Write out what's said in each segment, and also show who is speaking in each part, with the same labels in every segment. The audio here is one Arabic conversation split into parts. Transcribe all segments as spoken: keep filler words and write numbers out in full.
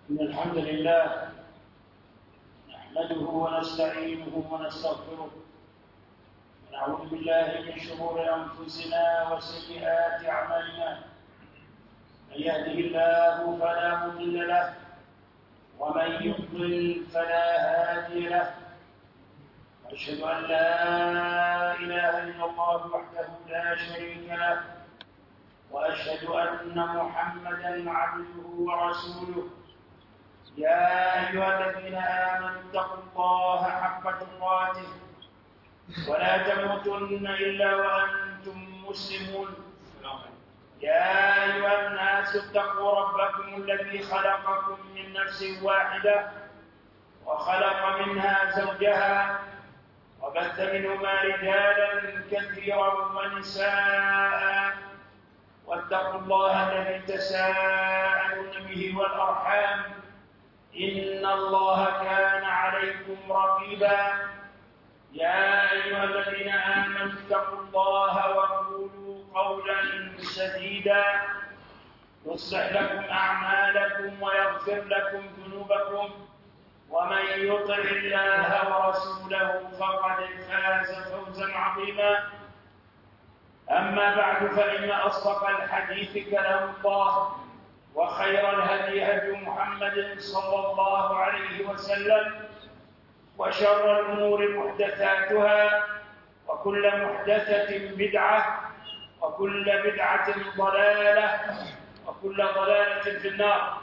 Speaker 1: إن الحمد لله نحمده ونستعينه ونستغفره ونعوذ بالله من شرور أنفسنا وسيئات أعمالنا. من يهده الله فلا مضل له ومن يضلل فلا هادي له. أشهد أن لا إله إلا الله وحده لا شريك له وأشهد أن محمدًا عبده ورسوله. يا أيها الذين آمنوا اتقوا الله حق تقاته ولا تموتن إلا وأنتم مسلمون. يا أيها الناس اتقوا ربكم الذي خلقكم من نفس واحدة وخلق منها زوجها وبث منهما رجالا كثيرا ونساء واتقوا الله الذي تساءلون به والأرحام إن الله كان عليكم رقيبا. يا أيها الذين آمنوا اتقوا الله وقولوا قولا سديدا يصلح لكم أعمالكم ويغفر لكم ذنوبكم ومن يطع الله ورسوله فقد فاز فوزا عظيما. أما بعد فإن أصدق الحديث كلام الله وخير الهدي هدي محمد صلى الله عليه وسلم وشر الأمور محدثاتها وكل محدثة بدعة وكل بدعة ضلالة وكل ضلالة في النار.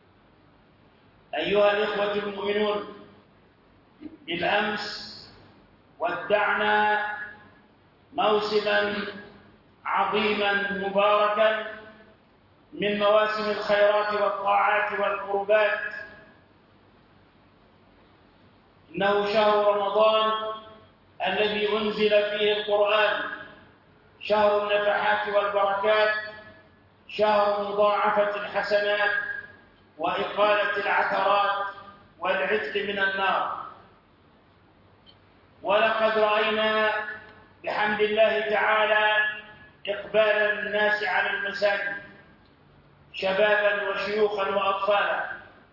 Speaker 1: أيها الإخوة المؤمنون، بالأمس ودعنا موسما عظيما مباركا من مواسم الخيرات والطاعات والقربات. إنه شهر رمضان الذي أنزل فيه القرآن، شهر النفحات والبركات، شهر مضاعفة الحسنات وإقالة العثرات والعتق من النار. ولقد رأينا بحمد الله تعالى إقبال الناس على المساجد، شبابا وشيوخا وأطفالا،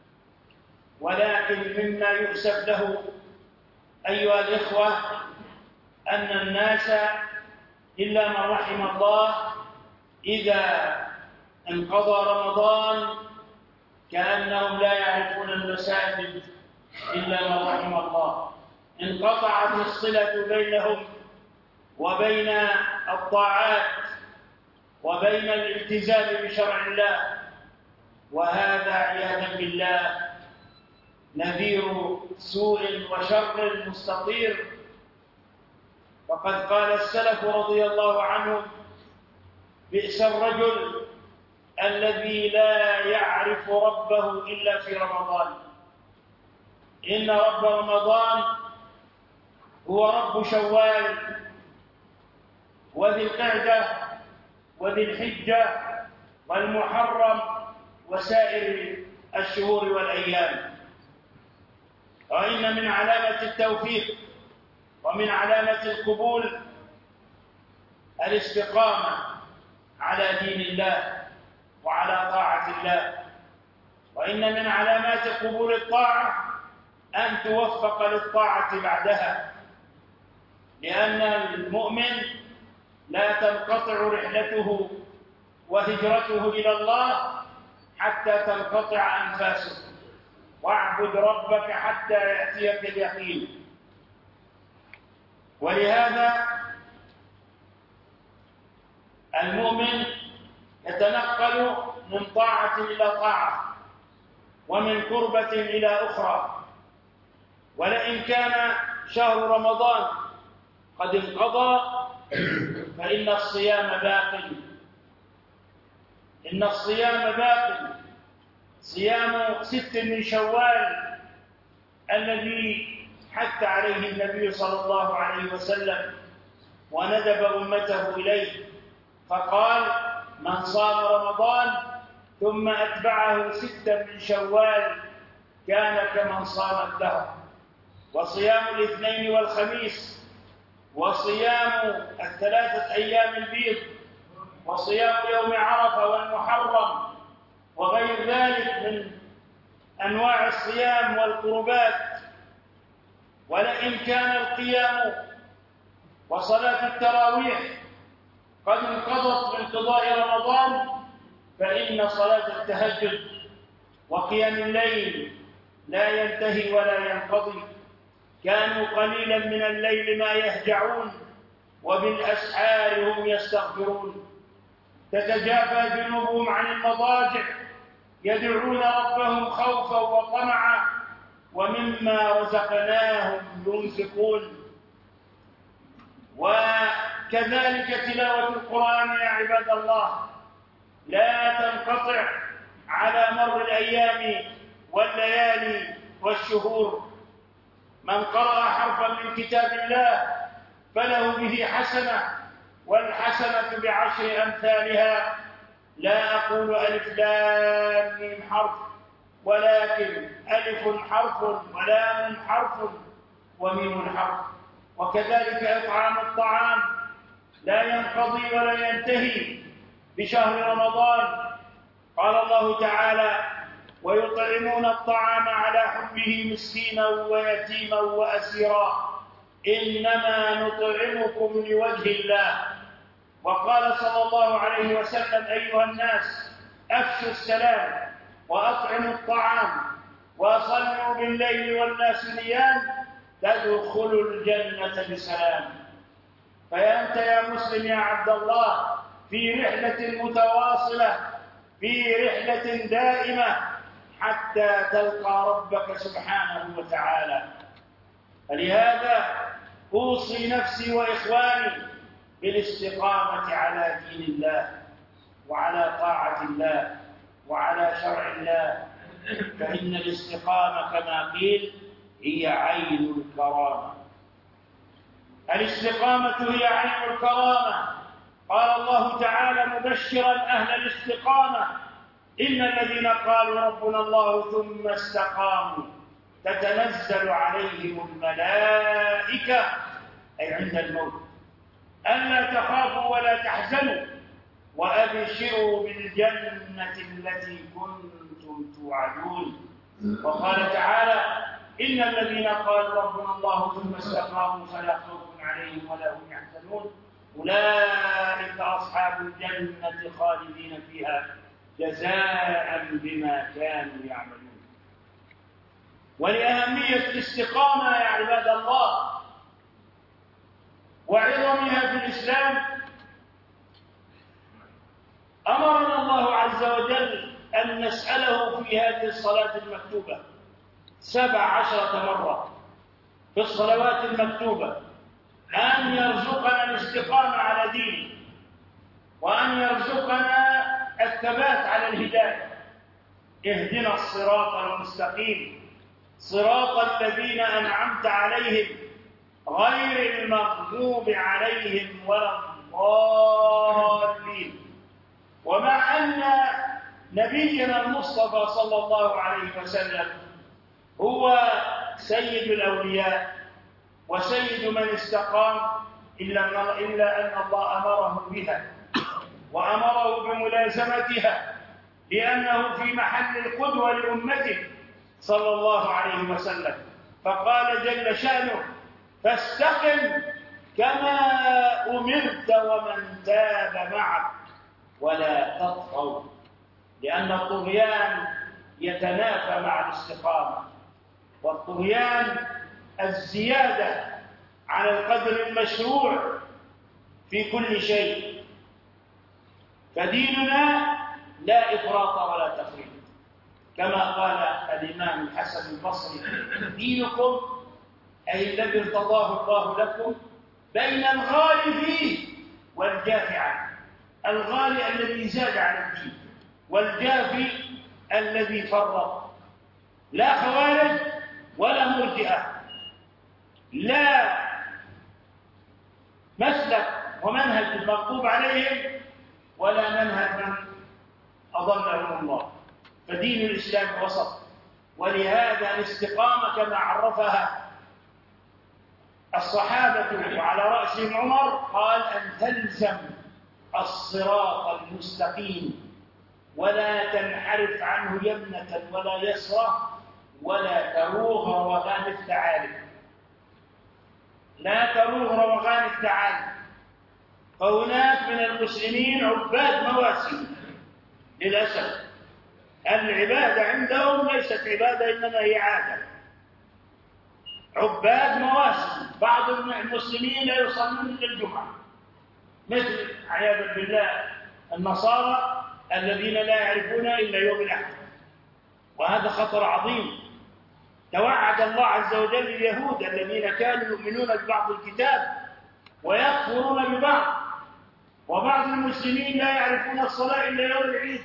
Speaker 1: ولكن مما يؤسف له أيها الإخوة أن الناس إلا من رحم الله إذا انقضى رمضان كأنهم لا يعرفون المساجد إلا من رحم الله. انقطعت الصلة بينهم وبين الطاعات وبين الالتزام بشرع الله، وهذا عياذا بالله نذير سوء وشر مستطير. وقد قال السلف رضي الله عنهم: بئس الرجل الذي لا يعرف ربه إلا في رمضان. إن رب رمضان هو رب شوال وذي القعدة وذي الحجة والمحرم وسائر الشهور والأيام. وإن من علامة التوفيق ومن علامة القبول الاستقامة على دين الله وعلى طاعة الله. وإن من علامات قبول الطاعة أن توفق للطاعة بعدها، لأن المؤمن لا تنقطع رحلته وهجرته إلى الله حتى تنقطع أنفاسه. واعبد ربك حتى يأتيك اليقين. ولهذا المؤمن يتنقل من طاعة إلى طاعة ومن قربة إلى أخرى. ولئن كان شهر رمضان قد انقضى فإن الصيام باق. إن الصيام باق، صيام ست من شوال الذي حث عليه النبي صلى الله عليه وسلم وندب أمته إليه، فقال: من صام رمضان ثم أتبعه ستا من شوال كان كمن صام الدهر. وصيام الاثنين والخميس، وصيام الثلاثة أيام البيض، وصيام يوم عرفة والمحرم وغير ذلك من أنواع الصيام والقربات. ولئن كان القيام وصلاة التراويح قد انقضت بانقضاء رمضان، فإن صلاة التهجد وقيام الليل لا ينتهي ولا ينقضي. كانوا قليلا من الليل ما يهجعون وبالأسحار هم يستغفرون. تتجافى جنوبهم عن المضاجع يدعون ربهم خوفا وطمعا ومما رزقناهم ينفقون. وكذلك تلاوة القرآن يا عباد الله لا تنقطع على مر الأيام والليالي والشهور. من قرأ حرفا من كتاب الله فله به حسنة، والحسنة بعشر أمثالها. لا أقول ألف لام ميم حرف، ولكن ألف حرف ولام حرف وميم حرف. وكذلك إطعام الطعام لا ينقضي ولا ينتهي بشهر رمضان. قال الله تعالى: ويطعمون الطعام على حبه مسكينا ويتيما وأسيرا إنما نطعمكم لوجه الله. وقال صلى الله عليه وسلم: أيها الناس أفشوا السلام وأطعموا الطعام وصلوا بالليل والناس نيام تدخلوا الجنة بسلام. فأنت يا مسلم يا عبد الله في رحلة متواصلة، في رحلة دائمة حتى تلقى ربك سبحانه وتعالى. فلهذا أوصي نفسي وإخواني بالاستقامة على دين الله وعلى طاعة الله وعلى شرع الله، فإن الاستقامة كما قيل هي عين الكرامة. الاستقامة هي عين الكرامة. قال الله تعالى مبشرا أهل الاستقامة: إن الذين قالوا ربنا الله ثم استقاموا تتنزل عليهم الملائكة، أي عند الموت، ألا تخافوا ولا تحزنوا وأبشروا بالجنة التي كنتم توعدون. وقال تعالى: إن الذين قالوا ربنا الله ثم استقاموا فلا خوف عليهم ولا هم يحزنون أولئك أصحاب الجنة خالدين فيها جزاء بما كانوا يعملون. ولأهمية الاستقامة يا عباد الله وعظمها في الإسلام أمرنا الله عز وجل أن نسأله في هذه الصلاة المكتوبة سبع عشرة مرة في الصلوات المكتوبة أن يرزقنا الاستقامة على دينه، وأن يرزقنا الثبات على الهداية. اهدنا الصراط المستقيم صراط الذين أنعمت عليهم غير المغضوب عليهم ولا الضالين. ومع أن نبينا المصطفى صلى الله عليه وسلم هو سيد الأولياء وسيد من استقام، إلا أن الله أمره بها وأمره بملازمتها، لأنه في محل القدوة لأمته صلى الله عليه وسلم. فقال جل شأنه: فاستقم كما أمرت ومن تاب معك ولا تطغوا، لأن الطغيان يتنافى مع الاستقامة، والطغيان الزيادة على القدر المشروع في كل شيء. فديننا لا إفراط ولا تفريط، كما قال الإمام الحسن البصري: دينكم أي الذي ارتضاه الله لكم بين الغالي فيه والجافي عنه. الغالي الذي زاد على الدين، والجافي الذي فرط. لا خوارج ولا مرجئة، لا مسلك ومنهج المغضوب عليهم ولا منهج من أضلهم الله. فدين الإسلام وسط. ولهذا الاستقامة كما عرفها الصحابة وعلى رأسهم عمر قال: أن تلزم الصراط المستقيم ولا تنحرف عنه يمنة ولا يسرى ولا تروغ روغان الثعالب. لا تروغ روغان الثعالب. فهناك من المسلمين عباد مواسم للأسف. العبادة عندهم ليست عبادة إنما هي عادة. عباد مواسم. بعض المسلمين لا يصلون إلا الجمعة، مثل عياذا بالله النصارى الذين لا يعرفون إلا يوم الأحد، وهذا خطر عظيم. توعد الله عز وجل اليهود الذين كانوا يؤمنون ببعض الكتاب ويكفرون ببعض، وبعض المسلمين لا يعرفون الصلاة إلا يوم العيد،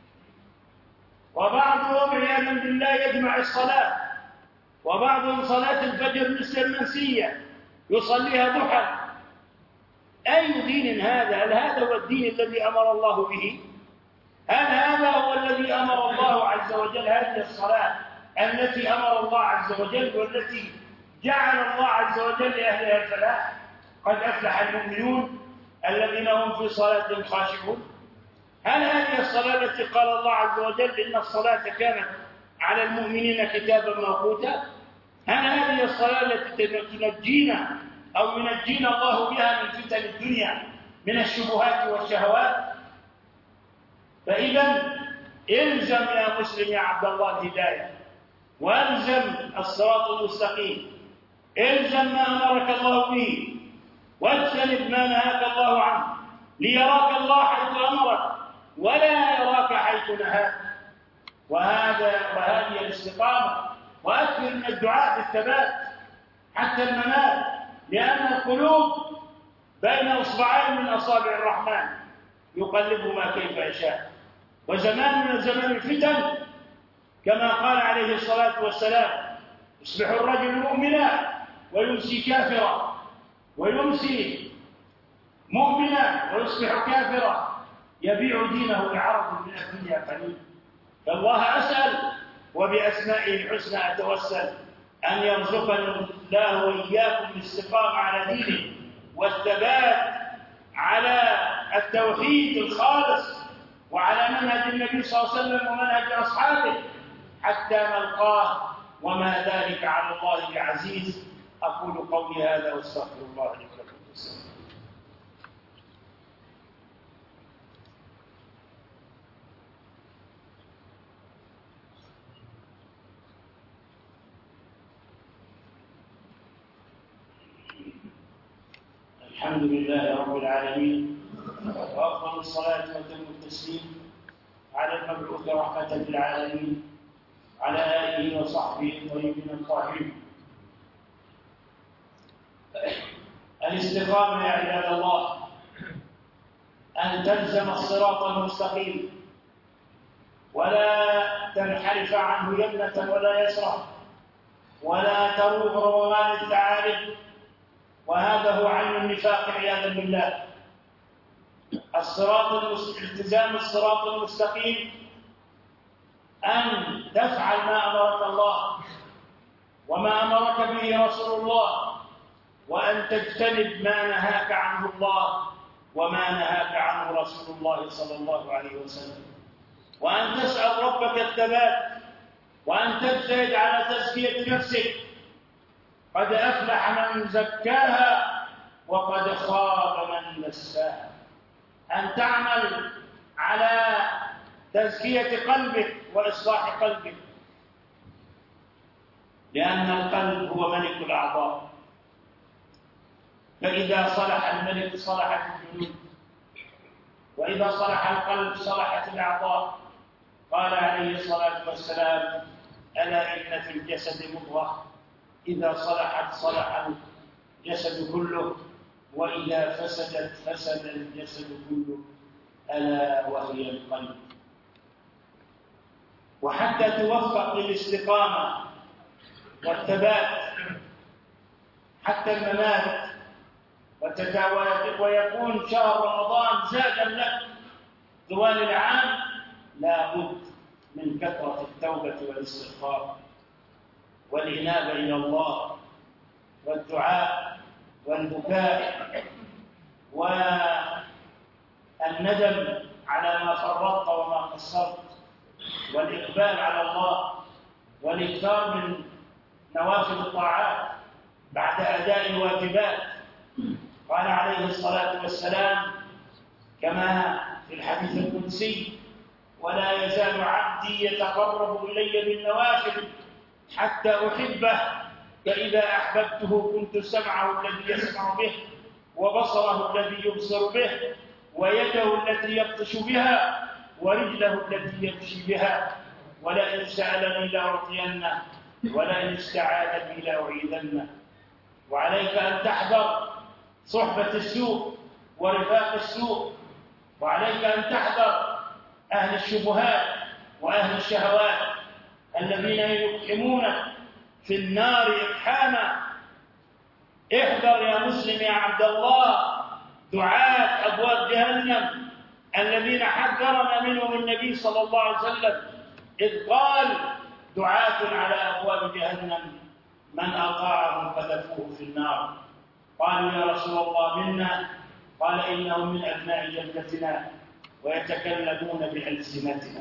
Speaker 1: وبعضهم عياذا بالله يجمع الصلاة، وبعضهم صلاة الفجر مثل المنسية يصليها ضحى. أي دين هذا؟ هل هذا هو الدين الذي أمر الله به؟ هل هذا هو الذي أمر الله عز وجل؟ هذه الصلاة التي أمر الله عز وجل والتي جعل الله عز وجل لأهلها الفلاح. قد أفلح المؤمنون الذين هم في صلاتهم خاشعون. هل هذه الصلاة التي قال الله عز وجل إن الصلاة كانت على المؤمنين كتابا موقوتا؟ هل هذه الصلاة التي تنجينا أو ينجينا الله بها من فتن الدنيا من الشبهات والشهوات؟ فإذا الزم يا مسلم يا عبد الله الهداية، والزم الصراط المستقيم، الزم ما أمرك الله به، واجتنب ما نهاك الله عنه، ليراك الله حيث أمرك ولا يراك حيث نهاك. وهذا وهذه الاستقامة. وأكثر من الدعاء بالثبات حتى الممات، لأن القلوب بين إصبعين من أصابع الرحمن يقلبهما كيف يشاء. وزمان من زمان الفتن كما قال عليه الصلاة والسلام: يصبح الرجل مؤمنا ويمسي كافرا، ويمسي مؤمنا ويصبح كافرا، يبيع دينه بعرض من الدنيا قليل. فالله أسأل وبأسمائه الحسنى أتوسل أن يرزقنا الله وإياكم الاستقامة على دينه والثبات على التوحيد الخالص وعلى منهج النبي صلى الله عليه وسلم ومنهج أصحابه حتى نلقاه، وما ذلك على الله بعزيز. أقول قولي هذا واستغفر الله لي ولكم. الحمد لله رب العالمين، وأفضل الصلاة وأتم التسليم على المبعوث رحمة للعالمين على آله وصحبه الطيبين الطاهرين. الاستقامة يا عباد الله أن تلزم الصراط المستقيم ولا تنحرف عنه يمنة ولا يسرى ولا تروغ روغان الثعالب، وهذا هو عين النفاق عياذا بالله. الصراط التزام الصراط المستقيم أن تفعل ما أمرك الله وما أمرك به رسول الله، وأن تجتنب ما نهاك عنه الله وما نهاك عنه رسول الله صلى الله عليه وسلم، وأن تسأل ربك الثبات، وأن تجتهد على تزكية نفسك. قد أفلح من زكاها وقد خاب من دساها. أن تعمل على تزكية قلبك وإصلاح قلبك، لأن القلب هو ملك الأعضاء، فإذا صلح الملك صلحت الجنود، وإذا صلح القلب صلحت الأعضاء. قال عليه الصلاة والسلام: ألا إن في الجسد مضغة إذا صلحت صلح الجسد كله، وإذا فسدت فسد الجسد كله، ألا وهي القلب. وحتى توفق للاستقامة والثبات حتى الممات ويكون شهر رمضان زادا لك طوال العام، لا بد من كثرة التوبة والاستغفار والإنابة إلى الله والدعاء والبكاء والندم على ما فرطت وما قصرت، والإقبال على الله، والإكثار من نوافل الطاعات بعد أداء الواجبات. قال عليه الصلاة والسلام كما في الحديث القدسي: ولا يزال عبدي يتقرب إلي بالنوافل حتى أحبه، فإذا أحببته كنت سمعه الذي يسمع به، وبصره الذي يبصر به، ويده التي يبطش بها، ورجله التي يمشي بها، ولئن سألني لأعطينه، ولئن استعاذني لأعيذنه. وعليك أن تحذر صحبة السوء ورفاق السوء، وعليك أن تحذر أهل الشبهات وأهل الشهوات الذين يقحمونك في النار إقحاما. احذر يا مسلم يا عبد الله دعاة أبواب جهنم الذين حذرنا منهم النبي صلى الله عليه وسلم، إذ قال: دعاة على أبواب جهنم من أطاعهم قذفوه في النار. قالوا: يا رسول الله منا؟ قال: إنهم من أبناء جدتنا ويتكلمون بألسنتنا.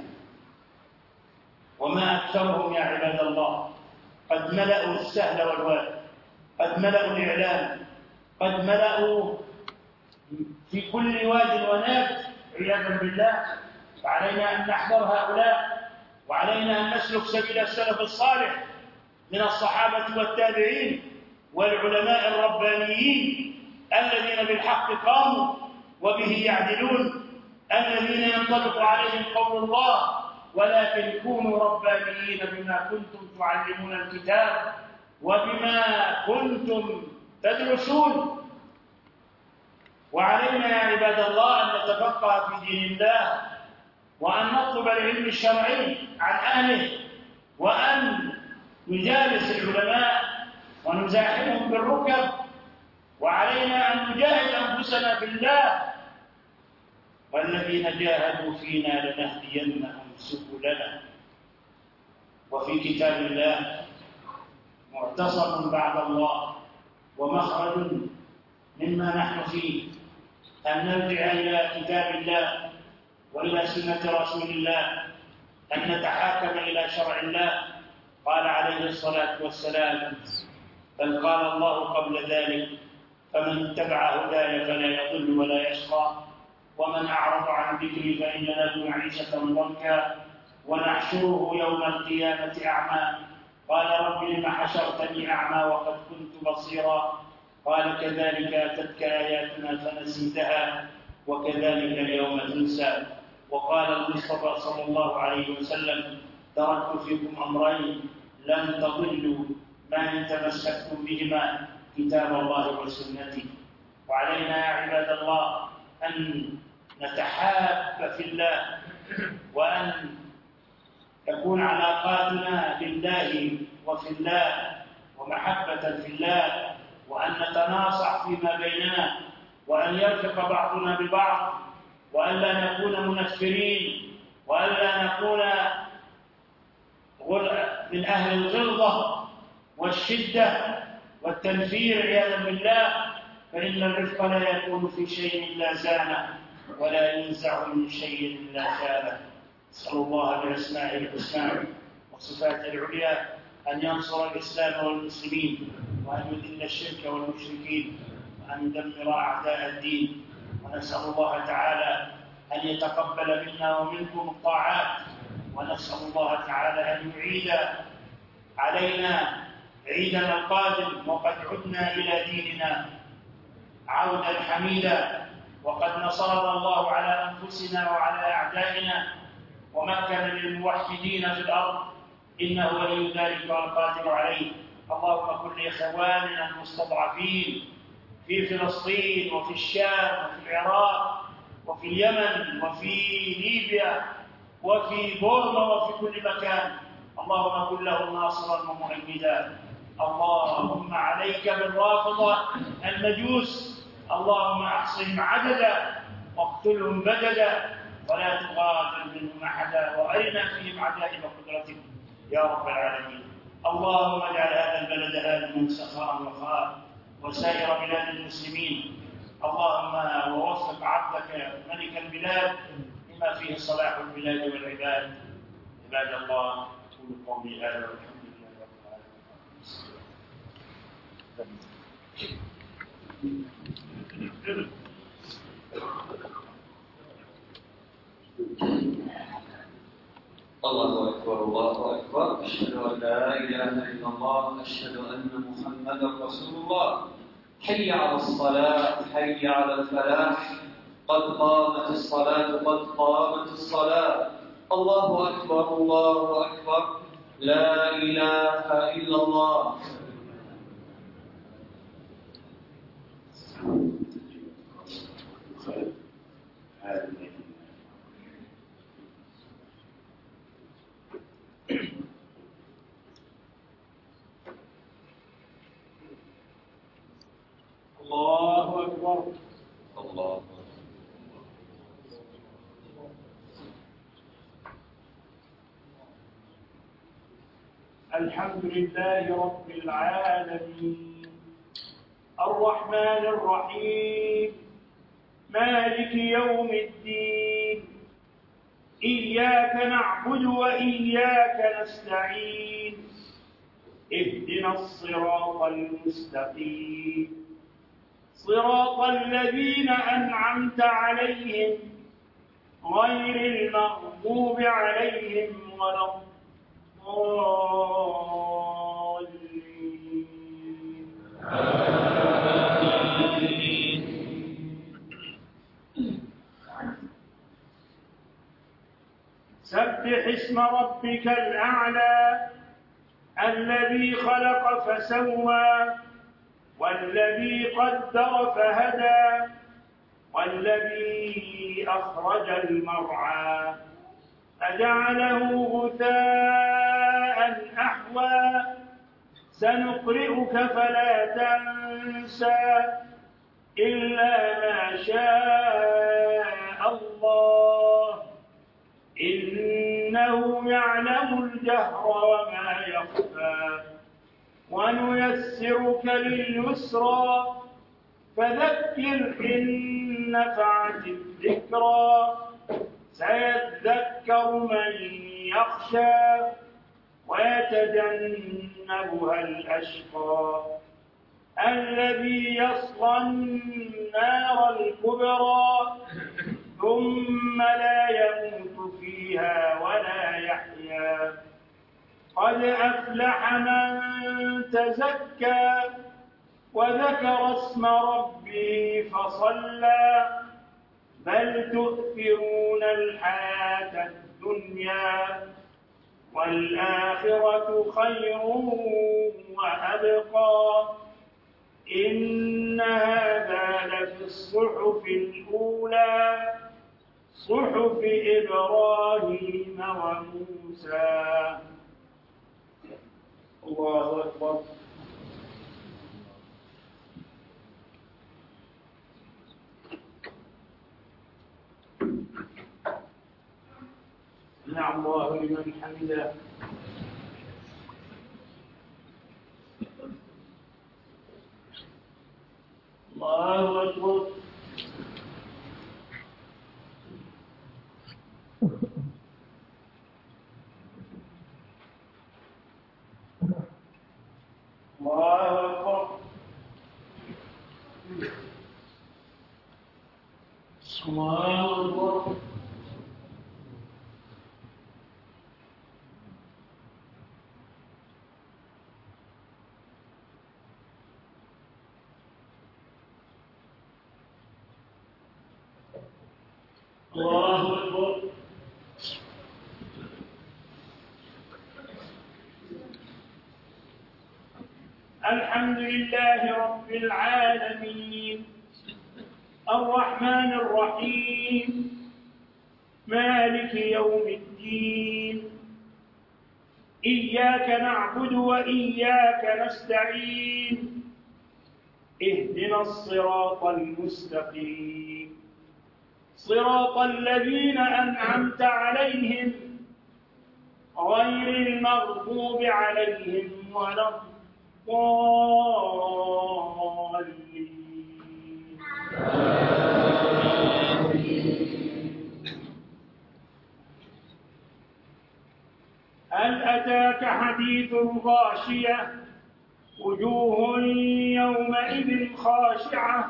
Speaker 1: وما أكثرهم يا عباد الله، قد ملأوا السهل والواد، قد ملأوا الإعلام، قد ملأوا في كل واد وناب عياذا بالله. فعلينا أن نحذر هؤلاء، وعلينا أن نسلك سبيل السلف الصالح من الصحابة والتابعين والعلماء الربانيين الذين بالحق قاموا وبه يعدلون، الذين ينطبق عليهم قول الله: ولكن كونوا ربانيين بما كنتم تعلمون الكتاب وبما كنتم تدرسون. وعلينا يا عباد الله أن نتفقه في دين الله، وأن نطلب العلم الشرعي عن أهله، وأن نجالس العلماء ونزاحمهم بالركب. وعلينا أن نجاهد أنفسنا في الله، والذين جاهدوا فينا لنهدينهم سبلنا. وفي كتاب الله معتصم بعد الله ومخرج مما نحن فيه أن نرجع إلى كتاب الله وإلى سنة رسول الله، أن نتحاكم إلى شرع الله. قال عليه الصلاة والسلام: بل قال الله قبل ذلك: فمن اتبع هداي فلا يضل ولا يشقى، ومن أعرض عن ذكري فإن له معيشة ضنكا، ونحشره يوم القيامة أعمى. قال: رب لم حشرتني أعمى وقد كنت بصيرا؟ قال: كذلك أتتك آياتنا فنسيتها وكذلك اليوم تنسى. وقال المصطفى صلى الله عليه وسلم: تركت فيكم أمرين لن تضلوا ما إن تمسكتم بهما، كتاب الله وسنتي. وعلينا يا عباد الله أن نتحاب في الله، وأن تكون علاقاتنا لله وفي الله ومحبة في الله، وأن نتناصح فيما بيننا، وأن يرفق بعضنا ببعض، وأن لا نكون منفرين، وأن لا نكون من أهل الغلظة والشدة والتنفير عياذا بالله. فإن الرفق لا يكون في شيء إلا زانه، ولا ينزع من شيء إلا شانه. أسأل الله بأسمائه الحسنى وصفاته العليا أن ينصر الإسلام والمسلمين، وأن يذل الشرك والمشركين، وأن يدمر أعداء الدين. ونسأل الله تعالى أن يتقبل منا ومنكم الطاعات، ونسأل الله تعالى أن يعيد علينا عيدنا القادم وقد عدنا إلى ديننا عودا حميدا، وقد نصرنا الله على أنفسنا وعلى أعدائنا، ومكن للموحدين في الأرض، إنه ولي ذلك والقادر عليه. اللهم كن لإخواننا المستضعفين في فلسطين وفي الشام وفي العراق وفي اليمن وفي ليبيا وفي بورما وفي كل مكان، اللهم كن لهم ناصرا ومؤيدا. اللهم عليك بالرافضة المجوس، اللهم احصهم عددا واقتلهم بددا، ولا تغادر منهم احدا، وارنا فيهم عجائب قدرتك يا رب العالمين. اللهم اجعل هذا البلد امنا سخاء رخاء، وسائر بلاد المسلمين. اللهم ووفق عبدك ملك البلاد مما فيه صلاح البلاد والعباد. عباد الله، أقول قولي هذا والحمد لله رب العالمين.
Speaker 2: الله أكبر الله أكبر، أشهد أن لا إله إلا الله، أشهد أن محمدا رسول الله. حي على الصلاة، حي على الفلاح، قد قامت الصلاة، قد قامت الصلاة. الله أكبر الله أكبر، لا إله إلا الله.
Speaker 1: الله أكبر
Speaker 2: الله.
Speaker 1: الحمد لله رب العالمين، الرحمن الرحيم، مالك يوم الدين، إياك نعبد وإياك نستعين، اهدنا الصراط المستقيم، صراط الذين أنعمت عليهم غير المغضوب عليهم ولا الضالين. سبح اسم ربك الأعلى الذي خلق فسوى والذي قدر فهدى والذي أخرج المرعى فجعله غثاء أحوى سنقرئك فلا تنسى إلا ما شاء الله إنه يعلم الجهر وما يخفى ونيسرك لليسرى فذكر إن نفعت الذكرى سيذكر من يخشى ويتجنبها الأشقى الذي يصلى النار الكبرى ثم لا يموت فيها ولا يحيا قد أفلح من تزكى وذكر اسم ربه فصلى بل تؤثرون الحياة الدنيا والآخرة خير وأبقى إن هذا لفي الصحف الأولى صحف إبراهيم وموسى. الله أكبر. سمع الله لمن حمده. الله أكبر. الله أكبر. الله أكبر. الله أكبر. الحمد لله رب العالمين الرحمن الرحيم مالك يوم الدين إياك نعبد وإياك نستعين اهدنا الصراط المستقيم صراط الذين أنعمت عليهم غير المغضوب عليهم ولا الضالين.
Speaker 3: هل أتاك حديث الغاشية وجوه يومئذ خاشعة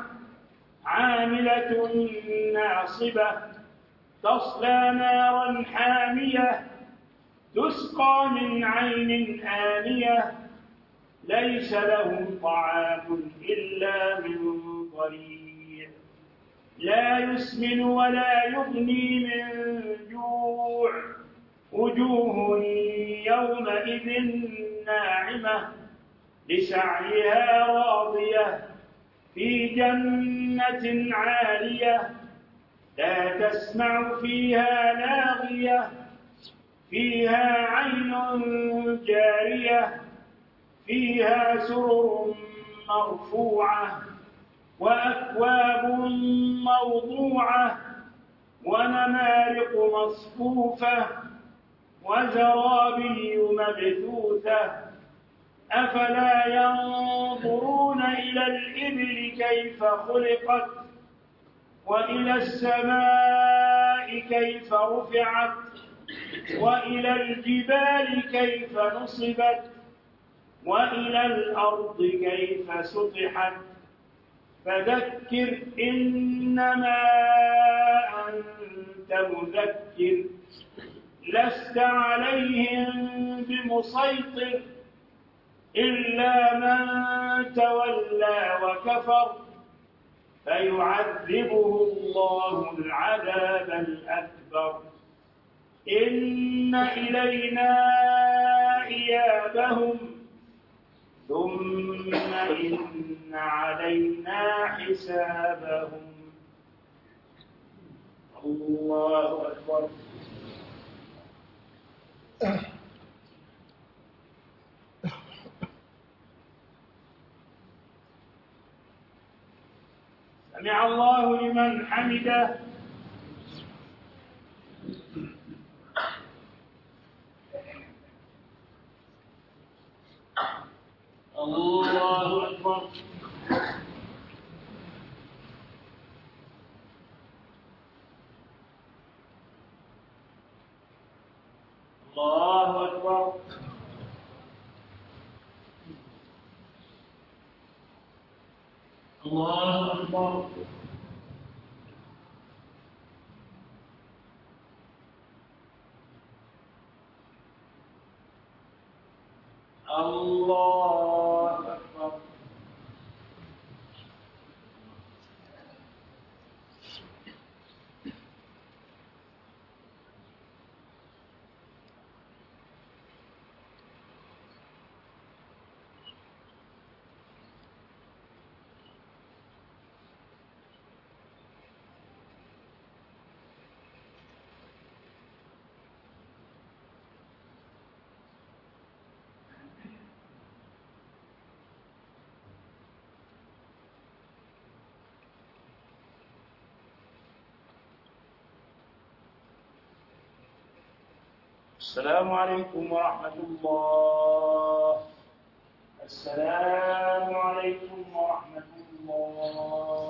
Speaker 3: عاملة ناصبة تصلى نارا حامية تسقى من عين آنية ليس لهم طعام إلا من ضريع لا يسمن ولا يغني من جوع وجوه يومئذ ناعمة لسعيها راضية في جنة عالية لا تسمع فيها لاغية فيها عين جارية فيها سرر مرفوعة وأكواب موضوعة ونمارق مصفوفة وزرابي مبثوثة أفلا ينظرون إلى الإبل كيف خلقت وإلى السماء كيف رفعت وإلى الجبال كيف نصبت وإلى الأرض كيف سطحت فذكر إنما أنت مذكر لست عليهم بمسيطر إلا من تولى وكفر فيعذبه الله العذاب الأكبر إن إلينا إيابهم ثم إن علينا حسابهم. الله أكبر. سمع الله لمن حمده. الله أكبر. الله أكبر. الله أكبر. الله أكبر. السلام عليكم ورحمة الله. السلام عليكم ورحمة الله.